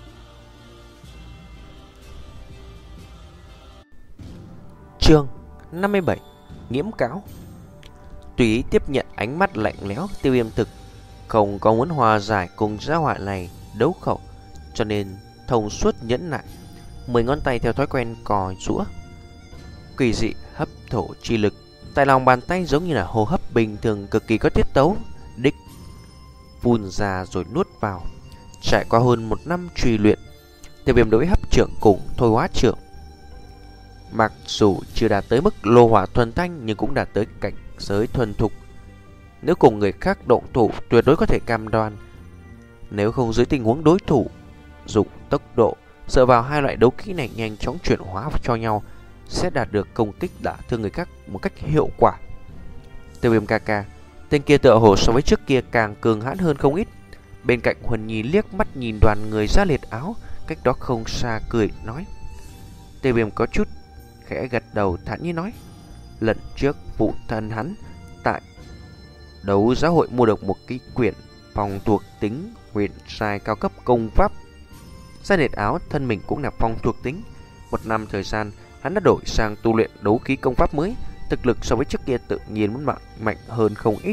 Chương năm mươi bảy: Nghiễm cáo. Tùy ý tiếp nhận ánh mắt lạnh lẽo, Tiêu Viêm thực không có muốn hòa giải cùng gia họa này đấu khẩu, cho nên thông suốt nhẫn nại. Mười ngón tay theo thói quen cò rũa, kỳ dị hấp thổ chi lực tại lòng bàn tay giống như là hô hấp bình thường, cực kỳ có tiết tấu, đích phun ra rồi nuốt vào. Trải qua hơn một năm truy luyện, Tiêu Viêm đối với hấp trưởng cùng thôi hóa trưởng mặc dù chưa đạt tới mức lô hỏa thuần thanh, nhưng cũng đạt tới cảnh giới thuần thục. Nếu cùng người khác động thủ, tuyệt đối có thể cam đoan, nếu không dưới tình huống đối thủ dùng tốc độ, dựa vào hai loại đấu kỹ này nhanh chóng chuyển hóa cho nhau, sẽ đạt được công kích đả thương người khác một cách hiệu quả. Tiêu Viêm ca ca, tên kia tựa hồ so với trước kia càng cường hãn hơn không ít. Bên cạnh Huân Nhi liếc mắt nhìn đoàn người Gia Liệt Áo cách đó không xa, cười nói. Tiêu Viêm có chút khẽ gật đầu, thản nhiên nói, lần trước phụ thân hắn tại đấu giá hội mua được một cái quyển phong thuộc tính huyền sai cao cấp công pháp. Gia Liệt Áo thân mình cũng là phong thuộc tính. Một năm thời gian, hắn đã đổi sang tu luyện đấu khí công pháp mới, thực lực so với trước kia tự nhiên muốn mạnh, mạnh hơn không ít.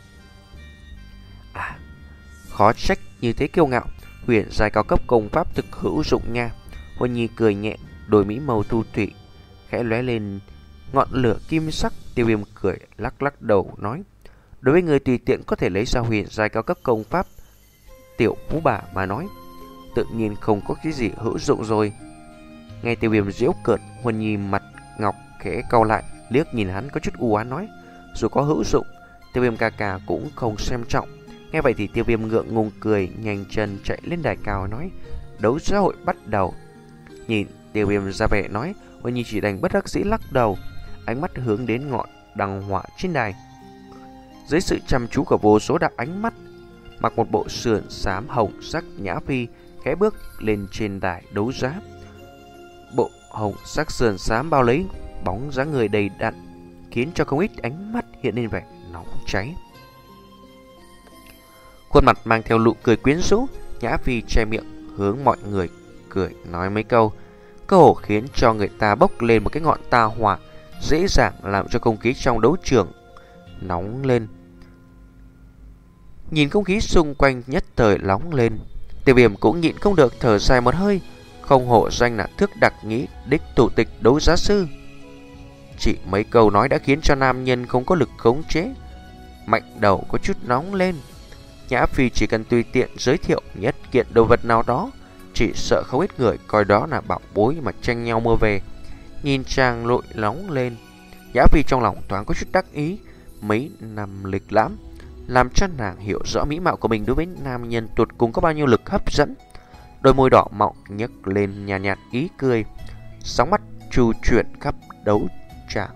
À, khó trách như thế kiêu ngạo, huyền sai cao cấp công pháp thực hữu dụng nha. Huân Nhi cười nhẹ, đôi mỹ màu thu thủy khẽ lóe lên ngọn lửa kim sắc. Tiêu Viêm cười lắc lắc đầu nói, đối với người tùy tiện có thể lấy ra huyền giai cao cấp công pháp tiểu phú bà mà nói, tự nhiên không có cái gì hữu dụng rồi. Nghe Tiêu Viêm giễu cợt, Huân Nhi mặt ngọc khẽ cau lại, liếc nhìn hắn có chút u oán nói, dù có hữu dụng, Tiêu Viêm ca ca cũng không xem trọng. Nghe vậy thì Tiêu Viêm ngượng ngùng cười, nhanh chân chạy lên đài cao nói, đấu giá hội bắt đầu. Nhìn Tiêu Viêm ra vẻ nói, Huân Nhi chỉ đành bất đắc dĩ lắc đầu, ánh mắt hướng đến ngọn đằng hỏa trên đài. Dưới sự chăm chú của vô số đạo ánh mắt, mặc một bộ sườn xám hồng sắc Nhã Phi khẽ bước lên trên đài đấu giá. Bộ hồng sắc sườn xám bao lấy bóng dáng người đầy đặn, khiến cho không ít ánh mắt hiện lên vẻ nóng cháy. Khuôn mặt mang theo nụ cười quyến rũ, Nhã Phi che miệng hướng mọi người cười nói mấy câu, cơ hồ khiến cho người ta bốc lên một cái ngọn tà hỏa, dễ dàng làm cho không khí trong đấu trường nóng lên. Nhìn không khí xung quanh nhất thời nóng lên, Tiêu Viêm cũng nhịn không được thở dài một hơi, không hổ danh là thước đặc nhĩ đích thủ tịch đấu giá sư. Chỉ mấy câu nói đã khiến cho nam nhân không có lực khống chế, mạnh đầu có chút nóng lên. Nhã Phi chỉ cần tùy tiện giới thiệu nhất kiện đồ vật nào đó, chỉ sợ không ít người coi đó là bảo bối mà tranh nhau mua về. Nhìn chàng lội nóng lên, Nhã Phi trong lòng thoáng có chút đắc ý. Mấy năm lịch lãm làm cho nàng hiểu rõ mỹ mạo của mình đối với nam nhân tột cùng có bao nhiêu lực hấp dẫn. Đôi môi đỏ mọng nhếch lên nhàn nhạt, nhạt ý cười, sóng mắt chu chuyển khắp đấu tràng.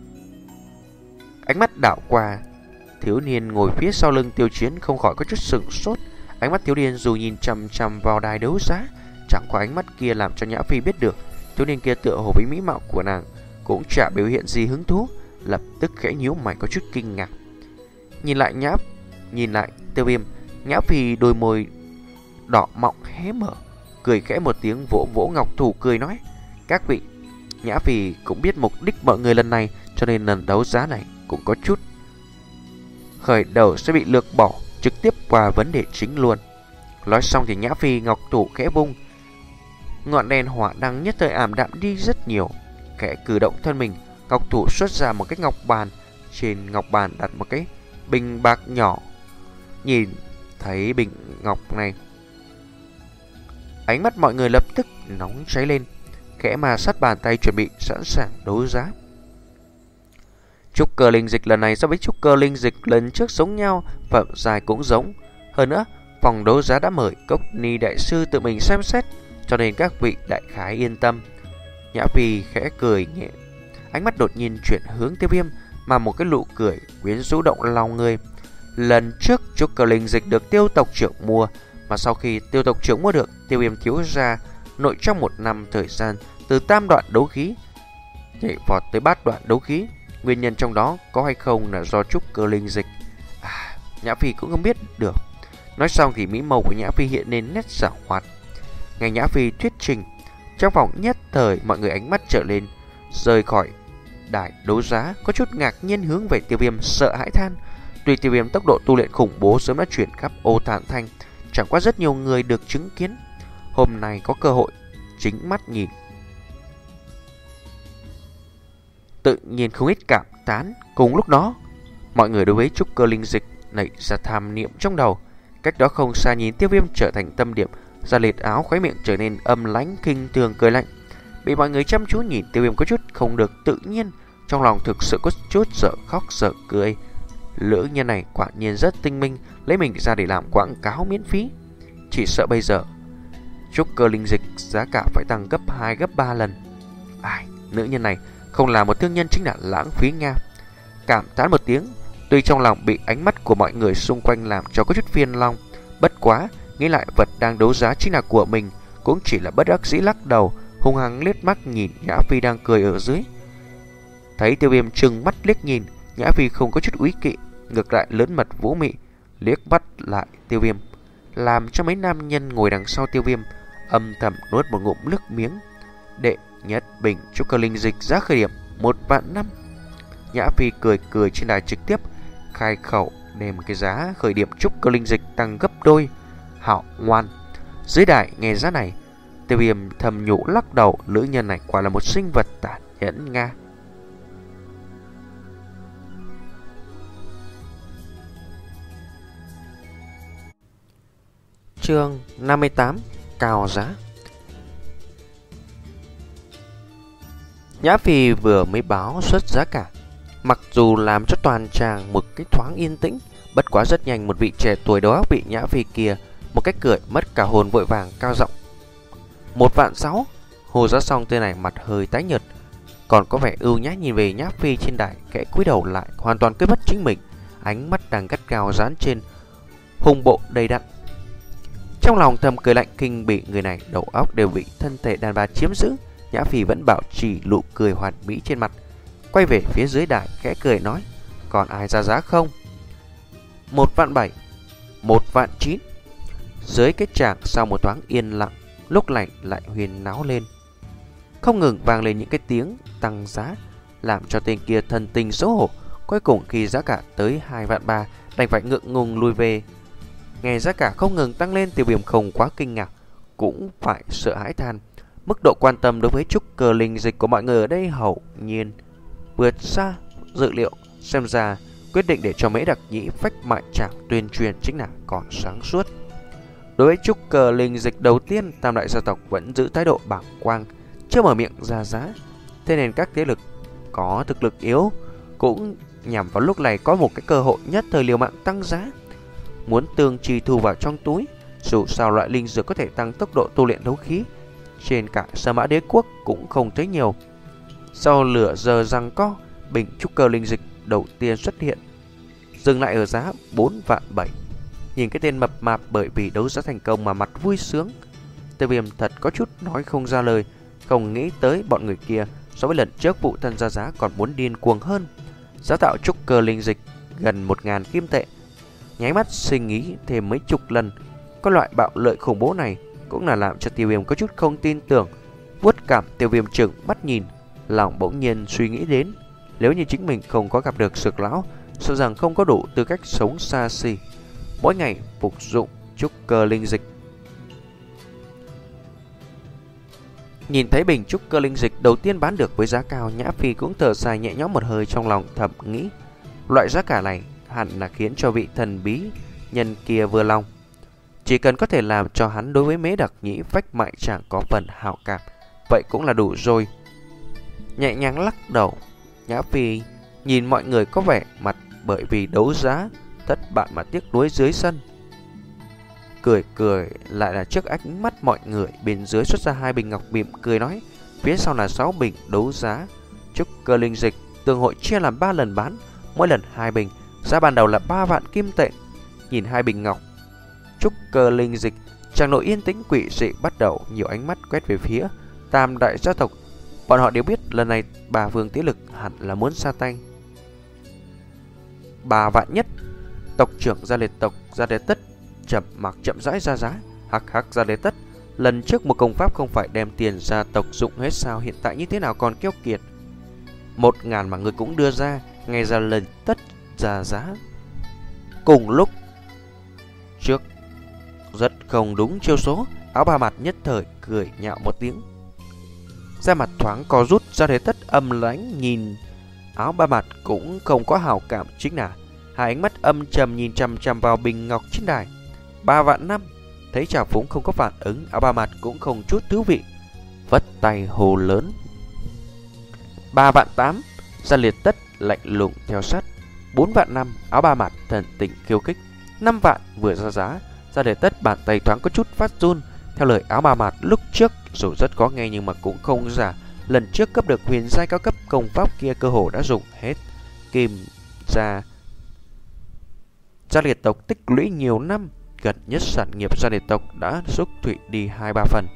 Ánh mắt đảo qua thiếu niên ngồi phía sau lưng Tiêu Chiến không khỏi có chút sửng sốt. Ánh mắt thiếu niên dù nhìn chằm chằm vào đài đấu giá, chẳng qua ánh mắt kia làm cho Nhã Phi biết được thiếu niên kia tựa hồ với mỹ mạo của nàng cũng chả biểu hiện gì hứng thú, lập tức khẽ nhíu mày có chút kinh ngạc. Nhìn lại Nhã, nhìn lại Tiêu Viêm, Nhã Phi đôi môi đỏ mọng hé mở, cười khẽ một tiếng, vỗ vỗ ngọc thủ cười nói: "Các vị, Nhã Phi cũng biết mục đích mọi người lần này, cho nên lần đấu giá này cũng có chút khởi đầu sẽ bị lược bỏ, trực tiếp qua vấn đề chính luôn." Nói xong thì Nhã Phi ngọc thủ khẽ vung, ngọn đèn hỏa đăng nhất thời ảm đạm đi rất nhiều. Khẽ cử động thân mình, ngọc thủ xuất ra một cái ngọc bàn, trên ngọc bàn đặt một cái bình bạc nhỏ. Nhìn thấy bình ngọc này, ánh mắt mọi người lập tức nóng cháy lên, khẽ mà sát bàn tay chuẩn bị sẵn sàng đấu giá. Trúc cơ linh dịch lần này so với trúc cơ linh dịch lần trước giống nhau, phẩm dài cũng giống. Hơn nữa, phòng đấu giá đã mời Cốc Ni đại sư tự mình xem xét, cho nên các vị đại khái yên tâm. Nhã Phi khẽ cười nhẹ, ánh mắt đột nhiên chuyển hướng Tiêu Viêm, mà một cái nụ cười quyến rũ động lòng người. Lần trước trúc cơ linh dịch được Tiêu tộc trưởng mua, mà sau khi Tiêu tộc trưởng mua được, Tiêu Viêm thiếu gia nội trong một năm thời gian từ tam đoạn đấu khí nhảy vọt tới bát đoạn đấu khí. Nguyên nhân trong đó có hay không là do trúc cơ linh dịch, à, Nhã Phi cũng không biết được. Nói xong thì mỹ màu của Nhã Phi hiện lên nét giảo hoạt. Nghe Nhã Phi thuyết trình, trong vòng nhất thời mọi người ánh mắt trở lên, rời khỏi đài đấu giá, có chút ngạc nhiên hướng về Tiêu Viêm, sợ hãi than. Tuy Tiêu Viêm tốc độ tu luyện khủng bố sớm đã chuyển khắp Ô Thản Thành, chẳng qua rất nhiều người được chứng kiến, hôm nay có cơ hội chính mắt nhìn, tự nhiên không ít cảm tán. Cùng lúc đó, mọi người đối với trúc cơ linh dịch nảy ra tham niệm trong đầu. Cách đó không xa nhìn Tiêu Viêm trở thành tâm điểm, da lịt áo khóe miệng trở nên âm lãnh kinh thường cười lạnh. Bị mọi người chăm chú nhìn, Tiêu Viêm có chút không được tự nhiên, trong lòng thực sự có chút sợ khóc sợ cười. Lữ nhân này quả nhiên rất tinh minh, lấy mình ra để làm quảng cáo miễn phí. Chỉ sợ bây giờ trúc cơ linh dịch giá cả phải tăng gấp hai gấp ba lần. Ai, nữ nhân này không là một thương nhân chính là lãng phí nha. Cảm tán một tiếng, tuy trong lòng bị ánh mắt của mọi người xung quanh làm cho có chút phiền lòng, bất quá nghĩ lại vật đang đấu giá chính là của mình, cũng chỉ là bất đắc dĩ lắc đầu, hung hăng liếc mắt nhìn Nhã Phi đang cười ở dưới. Thấy Tiêu Viêm trừng mắt liếc nhìn, Nhã Phi không có chút úy kỵ, ngược lại lớn mật vũ mị liếc bắt lại Tiêu Viêm, làm cho mấy nam nhân ngồi đằng sau Tiêu Viêm âm thầm nuốt một ngụm nước miếng. Đệ nhất bình trúc cơ linh dịch giá khởi điểm một vạn năm. Nhã Phi cười cười trên đài trực tiếp khai khẩu đem cái giá khởi điểm trúc cơ linh dịch tăng gấp đôi. Hảo ngoan. Dưới đài nghe giá này, Tiêu Viêm thầm nhủ lắc đầu, nữ nhân này quả là một sinh vật tàn nhẫn nga. Chương năm mươi tám, cao giá. Nhã Phi vừa mới báo xuất giá cả, mặc dù làm cho toàn tràng một cái thoáng yên tĩnh, bất quá rất nhanh một vị trẻ tuổi đó bị Nhã Phi kia một cách cười mất cả hồn, vội vàng cao giọng: "Một vạn sáu." Hồ giá xong tên này mặt hơi tái nhợt, còn có vẻ ưu nhã nhìn về Nhã Phi trên đài, kẽ cúi đầu lại, hoàn toàn quên mất chính mình, ánh mắt đang gắt gao dán trên hung bộ đầy đặn. Trong lòng thầm cười lạnh kinh bị người này đầu óc đều bị thân thể đàn bà chiếm giữ. Nhã Phi vẫn bảo trì nụ cười hoàn mỹ trên mặt, quay về phía dưới đài khẽ cười nói: "Còn ai ra giá không?" Một vạn bảy, một vạn chín. Dưới cái tràng sau một thoáng yên lặng, lúc này lại huyền náo lên, không ngừng vang lên những cái tiếng tăng giá, làm cho tên kia thần tình xấu hổ. Cuối cùng khi giá cả tới hai vạn ba, đành phải ngượng ngùng lui về. Nghe giá cả không ngừng tăng lên, Tiêu Viêm không quá kinh ngạc, cũng phải sợ hãi than. Mức độ quan tâm đối với trúc cơ linh dịch của mọi người ở đây hầu nhiên vượt xa dự liệu. Xem ra quyết định để cho Mễ Đặc Nhĩ phách mại tràng tuyên truyền chính là còn sáng suốt. Đối với trúc cơ linh dịch đầu tiên, tam đại gia tộc vẫn giữ thái độ bàng quang, chưa mở miệng ra giá. Thế nên các thế lực có thực lực yếu cũng nhằm vào lúc này có một cái cơ hội nhất thời liều mạng tăng giá, muốn tương trì thu vào trong túi. Dù sao loại linh dược có thể tăng tốc độ tu luyện đấu khí trên cả Sa Mã Đế quốc cũng không thấy nhiều. Sau lửa giờ giằng co, bình trúc cơ linh dịch đầu tiên xuất hiện, dừng lại ở giá bốn vạn bảy. Nhìn cái tên mập mạp bởi vì đấu giá thành công mà mặt vui sướng, Tiêu Viêm thật có chút nói không ra lời. Không nghĩ tới bọn người kia so với lần trước vụ thân ra giá còn muốn điên cuồng hơn. Giá tạo trúc cơ linh dịch gần một ngàn kim tệ, nháy mắt suy nghĩ thêm mấy chục lần. Có loại bạo lợi khủng bố này cũng là làm cho Tiêu Viêm có chút không tin tưởng. Vuốt cảm, Tiêu Viêm trừng mắt nhìn, lòng bỗng nhiên suy nghĩ đến, nếu như chính mình không có gặp được Sực lão, sợ rằng không có đủ tư cách sống xa xỉ, mỗi ngày phục dụng trúc cơ linh dịch. Nhìn thấy bình trúc cơ linh dịch đầu tiên bán được với giá cao, Nhã Phi cũng thở dài nhẹ nhõm một hơi, trong lòng thầm nghĩ, loại giá cả này hẳn là khiến cho vị thần bí nhân kia vừa lòng. Chỉ cần có thể làm cho hắn đối với Mễ Đặc Nhĩ Phách Mại chẳng có phần hảo cảm, vậy cũng là đủ rồi. Nhẹ nhàng lắc đầu, Nhã Phi nhìn mọi người có vẻ mặt bởi vì đấu giá thất bại mà tiếc nuối dưới sân. Cười cười lại là trước ánh mắt mọi người, bên dưới xuất ra hai bình ngọc mỉm cười nói, phía sau là sáu bình đấu giá trúc cơ linh dịch, tương hội chia làm ba lần bán, mỗi lần hai bình, giá ban đầu là ba vạn kim tệ. Nhìn hai bình ngọc trúc cơ linh dịch, chàng nội yên tĩnh quỷ dị bắt đầu nhiều ánh mắt quét về phía tam đại gia tộc. Bọn họ đều biết lần này bà Vương Thế Lực hẳn là muốn ra tay. Bà Vạn Nhất, tộc trưởng Gia Liệt tộc Gia Đế Tất chậm mặc chậm rãi ra giá. Hắc hắc, Gia Đế Tất, lần trước một công pháp không phải đem tiền gia tộc dụng hết sao, hiện tại như thế nào còn keo kiệt? Một ngàn mà người cũng đưa ra, ngay ra lần tất ra giá. Cùng lúc trước rất không đúng chiêu số, áo ba mặt nhất thời cười nhạo một tiếng, da mặt thoáng co rút. Gia Đế Tất âm lãnh nhìn áo ba mặt cũng không có hảo cảm chính là, hai ánh mắt âm trầm nhìn chằm chằm vào bình ngọc trên đài. Ba vạn năm, thấy Trà Phúng không có phản ứng, áo ba mặt cũng không chút thú vị, vất tay hồ lớn. Ba vạn tám, Gia Liệt Tất lạnh lùng theo sát. Bốn vạn năm, áo ba mặt thần tình khiêu khích. Năm vạn vừa ra giá, Gia Liệt Tất bàn tay thoáng có chút phát run. Theo lời áo ba mặt lúc trước, dù rất có nghe nhưng mà cũng không giả. Lần trước cấp được huyền giai cao cấp công pháp kia cơ hồ đã dùng hết kim ra. Gia Liệt tộc tích lũy nhiều năm, gần nhất sản nghiệp Gia Liệt tộc đã xúc thụy đi hai ba phần.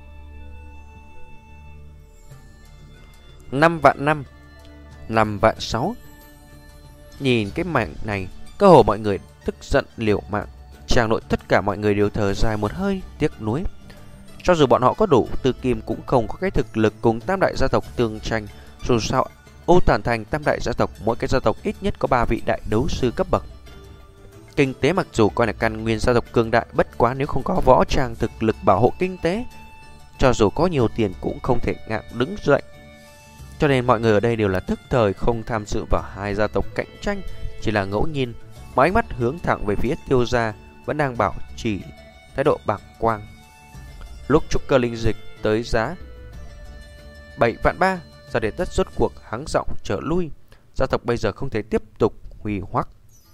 Năm vạn năm, năm vạn sáu. Nhìn cái mảng này, cơ hồ mọi người tức giận liều mạng. Tràng nội tất cả mọi người đều thở dài một hơi tiếc nuối. Cho dù bọn họ có đủ tư kim cũng không có cái thực lực cùng tam đại gia tộc tương tranh. Dù sao Ô Tản Thành tam đại gia tộc, mỗi cái gia tộc ít nhất có ba vị đại đấu sư cấp bậc. Kinh tế mặc dù coi là căn nguyên gia tộc cường đại, bất quá nếu không có võ trang thực lực bảo hộ kinh tế, cho dù có nhiều tiền cũng không thể ngạo đứng dậy. Cho nên mọi người ở đây đều là thức thời, không tham dự vào hai gia tộc cạnh tranh, chỉ là ngẫu nhiên mà ánh mắt hướng thẳng về phía Tiêu gia, vẫn đang bảo trì thái độ bàng quang. Lúc trúc cơ linh dịch tới giá bảy vạn ba, Gia Đế Tất rốt cuộc hắng giọng trở lui. Gia tộc bây giờ không thể tiếp tục huy hoắc.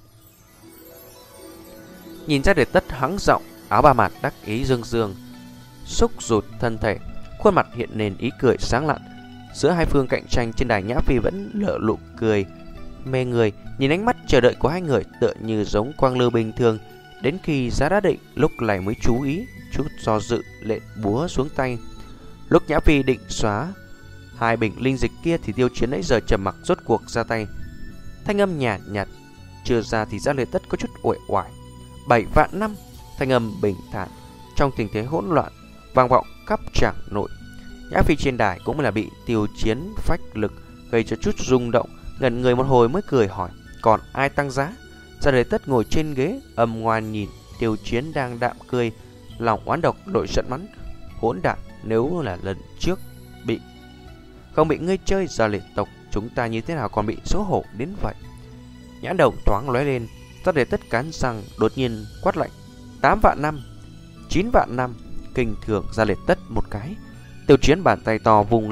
Nhìn Gia Đế Tất hắng giọng, áo ba mặt đắc ý dương dương xúc rụt thân thể, khuôn mặt hiện lên ý cười sáng lạn. Giữa hai phương cạnh tranh trên đài, Nhã Phi vẫn lở lụ cười mê người, nhìn ánh mắt chờ đợi của hai người tựa như giống quang lưu bình thường. Đến khi giá đã định, lúc này mới chú ý, chút do dự lệnh búa xuống tay. Lúc Nhã Phi định xóa hai bình linh dịch kia thì Tiêu Chiến nãy giờ trầm mặc rốt cuộc ra tay. Thanh âm nhạt nhạt chưa ra thì Gia Liệt Tất có chút uể oải. Bảy vạn năm, thanh âm bình thản trong tình thế hỗn loạn vang vọng khắp tràng nội. Nhã Phi trên đài cũng là bị Tiêu Chiến phách lực gây cho chút rung động, ngẩn người một hồi mới cười hỏi, còn ai tăng giá? Gia Đế Tất ngồi trên ghế âm ngoan nhìn Tiêu Chiến đang đạm cười, lòng oán độc nổi giận mắng, hỗn đản, nếu là lần trước bị không bị ngươi chơi Gia Liệt tộc, chúng ta như thế nào còn bị xấu hổ đến vậy? Nhãn đồng thoáng lóe lên, Gia Đế Tất cắn răng đột nhiên quát lạnh, tám vạn năm, chín vạn năm, kinh thường Gia Liệt Tất một cái. Tiêu Chiến bàn tay to vung lên,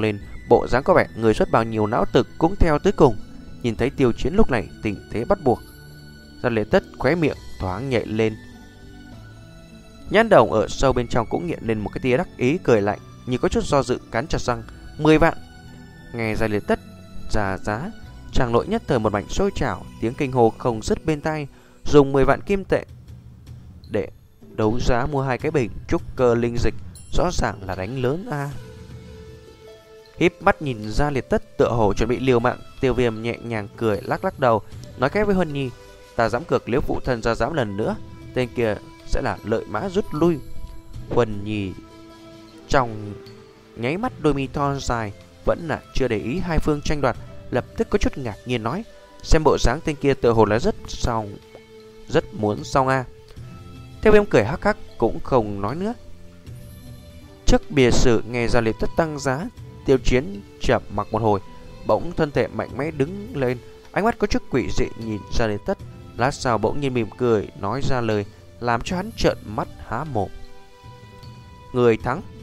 bộ dáng có vẻ người xuất bao nhiêu não lực cũng theo tới cùng. Nhìn thấy Tiêu Chiến lúc này tình thế bắt buộc, Gia Liệt Tất khóe miệng thoáng nhẹ lên. Nhãn đồng ở sâu bên trong cũng hiện lên một cái tia đắc ý cười lạnh, như có chút do dự cắn chặt răng. Mười vạn. Nghe Gia Liệt Tất ra giá, chàng nội nhất thời một mảnh sôi trào, tiếng kinh hô không dứt bên tai. Dùng mười vạn kim tệ để đấu giá mua hai cái bình trúc cơ linh dịch, rõ ràng là đánh lớn a. À. Híp mắt nhìn Gia Liệt Tất tựa hồ chuẩn bị liều mạng, Tiêu Viêm nhẹ nhàng cười lắc lắc đầu, nói khẽ với Huân Nhi: ta dám cược nếu phụ thân ra dám lần nữa, tên kia sẽ là lợi mã rút lui. Huân Nhi trong nháy mắt đôi mi thon dài vẫn là chưa để ý hai phương tranh đoạt, lập tức có chút ngạc nhiên nói: xem bộ dáng tên kia tựa hồ là rất xong, rất muốn xong a. À. Tiêu Viêm cười hắc hắc cũng không nói nữa. Trước bìa sử nghe Gia Liệt Tất tăng giá, Tiêu Chiến chậm mặc một hồi, bỗng thân thể mạnh mẽ đứng lên, ánh mắt có chút quỷ dị nhìn Gia Liệt Tất, lát sau bỗng nhiên mỉm cười nói ra lời làm cho hắn trợn mắt há mồm. Người thắng